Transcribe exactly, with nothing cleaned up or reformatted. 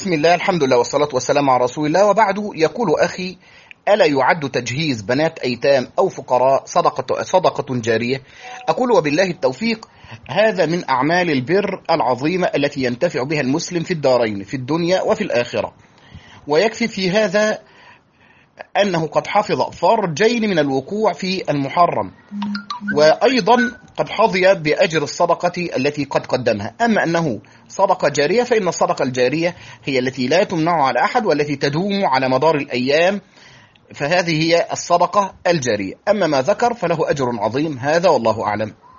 بسم الله، الحمد لله والصلاة والسلام على رسول الله، وبعد. يقول أخي: ألا يعد تجهيز بنات أيتام أو فقراء صدقة, صدقة جارية؟ أقول: وبالله التوفيق. هذا من أعمال البر العظيمة التي ينتفع بها المسلم في الدارين، في الدنيا وفي الآخرة. ويكفي في هذا أنه قد حفظ فرجين من الوقوع في المحرم، وأيضا قد حظي بأجر الصدقة التي قد قدمها. أما أنه صدقة جارية فإن الصدقة الجارية هي التي لا تمنع على أحد والتي تدوم على مدار الأيام، فهذه هي الصدقة الجارية. أما ما ذكر فله أجر عظيم، هذا والله أعلم.